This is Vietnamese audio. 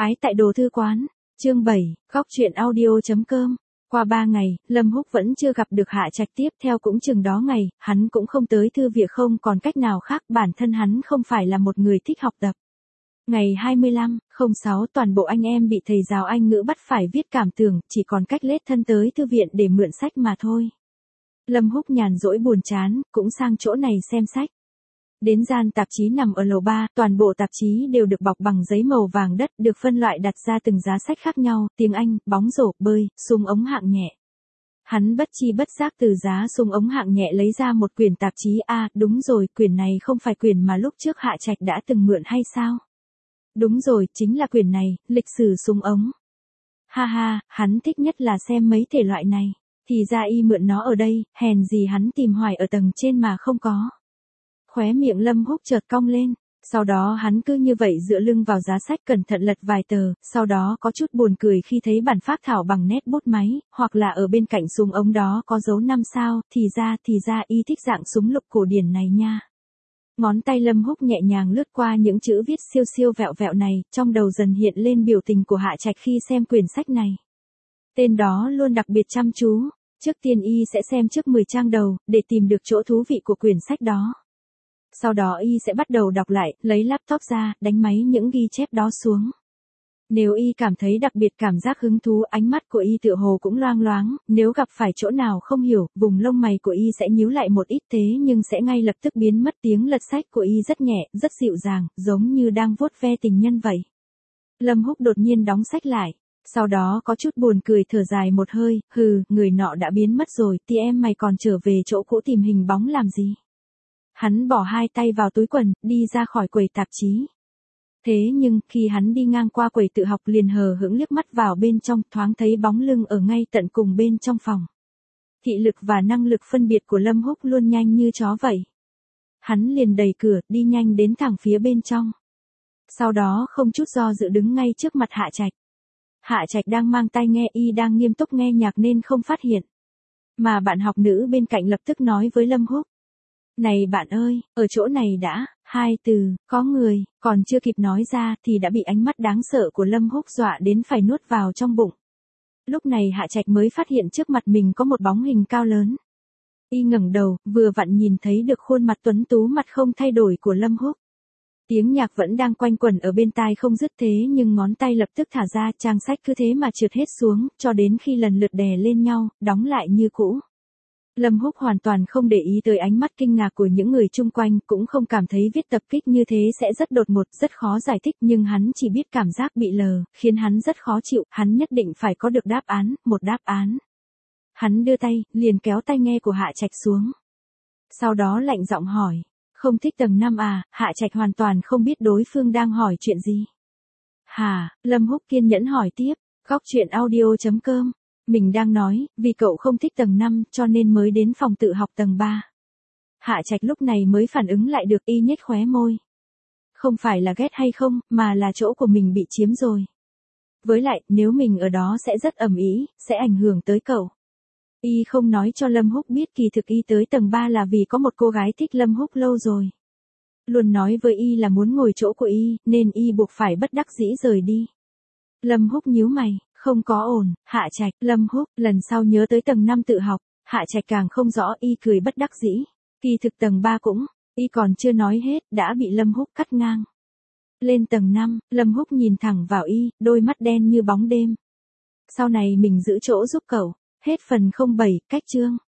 Ái tại đồ thư quán, chương 7, góc chuyện audio.com. Qua 3 ngày, Lâm Húc vẫn chưa gặp được Hạ Trạch tiếp theo cũng chừng đó ngày, hắn cũng không tới thư viện không còn cách nào khác, bản thân hắn không phải là một người thích học tập. Ngày 25/06 toàn bộ anh em bị thầy giáo Anh ngữ bắt phải viết cảm tưởng, chỉ còn cách lết thân tới thư viện để mượn sách mà thôi. Lâm Húc nhàn rỗi buồn chán, cũng sang chỗ này xem sách. Đến gian tạp chí nằm ở lầu 3, toàn bộ tạp chí đều được bọc bằng giấy màu vàng đất, được phân loại đặt ra từng giá sách khác nhau, tiếng Anh, bóng rổ, bơi, súng ống hạng nhẹ. Hắn bất chi bất giác từ giá súng ống hạng nhẹ lấy ra một quyển tạp chí. Đúng rồi, quyển này không phải quyển mà lúc trước Hạ Trạch đã từng mượn hay sao? Đúng rồi, chính là quyển này, lịch sử súng ống. Ha ha, hắn thích nhất là xem mấy thể loại này. Thì ra y mượn nó ở đây, hèn gì hắn tìm hoài ở tầng trên mà không có. Khóe miệng Lâm Húc chợt cong lên, sau đó hắn cứ như vậy dựa lưng vào giá sách cẩn thận lật vài tờ, sau đó có chút buồn cười khi thấy bản phác thảo bằng nét bút máy, hoặc là ở bên cạnh súng ống đó có dấu 5 sao, thì ra y thích dạng súng lục cổ điển này nha. Ngón tay Lâm Húc nhẹ nhàng lướt qua những chữ viết siêu siêu vẹo vẹo này, trong đầu dần hiện lên biểu tình của Hạ Trạch khi xem quyển sách này. Tên đó luôn đặc biệt chăm chú, trước tiên y sẽ xem trước 10 trang đầu, để tìm được chỗ thú vị của quyển sách đó. Sau đó y sẽ bắt đầu đọc lại, lấy laptop ra, đánh máy những ghi chép đó xuống. Nếu y cảm thấy đặc biệt cảm giác hứng thú, ánh mắt của y tựa hồ cũng loang loáng, nếu gặp phải chỗ nào không hiểu, vùng lông mày của y sẽ nhíu lại một ít thế nhưng sẽ ngay lập tức biến mất. Tiếng lật sách của y rất nhẹ, rất dịu dàng, giống như đang vuốt ve tình nhân vậy. Lâm Húc đột nhiên đóng sách lại. Sau đó có chút buồn cười thở dài một hơi, người nọ đã biến mất rồi, thì em mày còn trở về chỗ cũ tìm hình bóng làm gì? Hắn bỏ hai tay vào túi quần, đi ra khỏi quầy tạp chí. Thế nhưng, khi hắn đi ngang qua quầy tự học liền hờ hững liếc mắt vào bên trong, thoáng thấy bóng lưng ở ngay tận cùng bên trong phòng. Thị lực và năng lực phân biệt của Lâm Húc luôn nhanh như chó vậy. Hắn liền đẩy cửa, đi nhanh đến thẳng phía bên trong. Sau đó không chút do dự đứng ngay trước mặt Hạ Trạch. Hạ Trạch đang mang tai nghe, y đang nghiêm túc nghe nhạc nên không phát hiện. Mà bạn học nữ bên cạnh lập tức nói với Lâm Húc. Này bạn ơi, ở chỗ này đã, 2 từ, có người, còn chưa kịp nói ra thì đã bị ánh mắt đáng sợ của Lâm Húc dọa đến phải nuốt vào trong bụng. Lúc này Hạ Trạch mới phát hiện trước mặt mình có một bóng hình cao lớn. Y ngẩng đầu, vừa vặn nhìn thấy được khuôn mặt tuấn tú mặt không thay đổi của Lâm Húc. Tiếng nhạc vẫn đang quanh quẩn ở bên tai không dứt thế nhưng ngón tay lập tức thả ra, trang sách cứ thế mà trượt hết xuống, cho đến khi lần lượt đè lên nhau, đóng lại như cũ. Lâm Húc hoàn toàn không để ý tới ánh mắt kinh ngạc của những người chung quanh, cũng không cảm thấy viết tập kích như thế sẽ rất đột ngột, rất khó giải thích, nhưng hắn chỉ biết cảm giác bị lờ, khiến hắn rất khó chịu, hắn nhất định phải có được đáp án, một đáp án. Hắn đưa tay, liền kéo tai nghe của Hạ Trạch xuống. Sau đó lạnh giọng hỏi, không thích tầng 5 à? Hạ Trạch hoàn toàn không biết đối phương đang hỏi chuyện gì. Hả? Lâm Húc kiên nhẫn hỏi tiếp, góc chuyện audio.com. Mình đang nói, vì cậu không thích tầng 5 cho nên mới đến phòng tự học tầng 3. Hạ Trạch lúc này mới phản ứng lại được, y nhếch khóe môi. Không phải là ghét hay không, mà là chỗ của mình bị chiếm rồi. Với lại, nếu mình ở đó sẽ rất ầm ĩ, sẽ ảnh hưởng tới cậu. Y không nói cho Lâm Húc biết kỳ thực y tới tầng 3 là vì có một cô gái thích Lâm Húc lâu rồi. Luôn nói với y là muốn ngồi chỗ của y, nên y buộc phải bất đắc dĩ rời đi. Lâm Húc nhíu mày. Không có ổn, Hạ Trạch, Lâm Húc, lần sau nhớ tới tầng 5 tự học, Hạ Trạch càng không rõ, y cười bất đắc dĩ. Kỳ thực tầng 3 cũng, y còn chưa nói hết, đã bị Lâm Húc cắt ngang. Lên tầng 5, Lâm Húc nhìn thẳng vào y, đôi mắt đen như bóng đêm. Sau này mình giữ chỗ giúp cậu, hết phần 07, cách chương.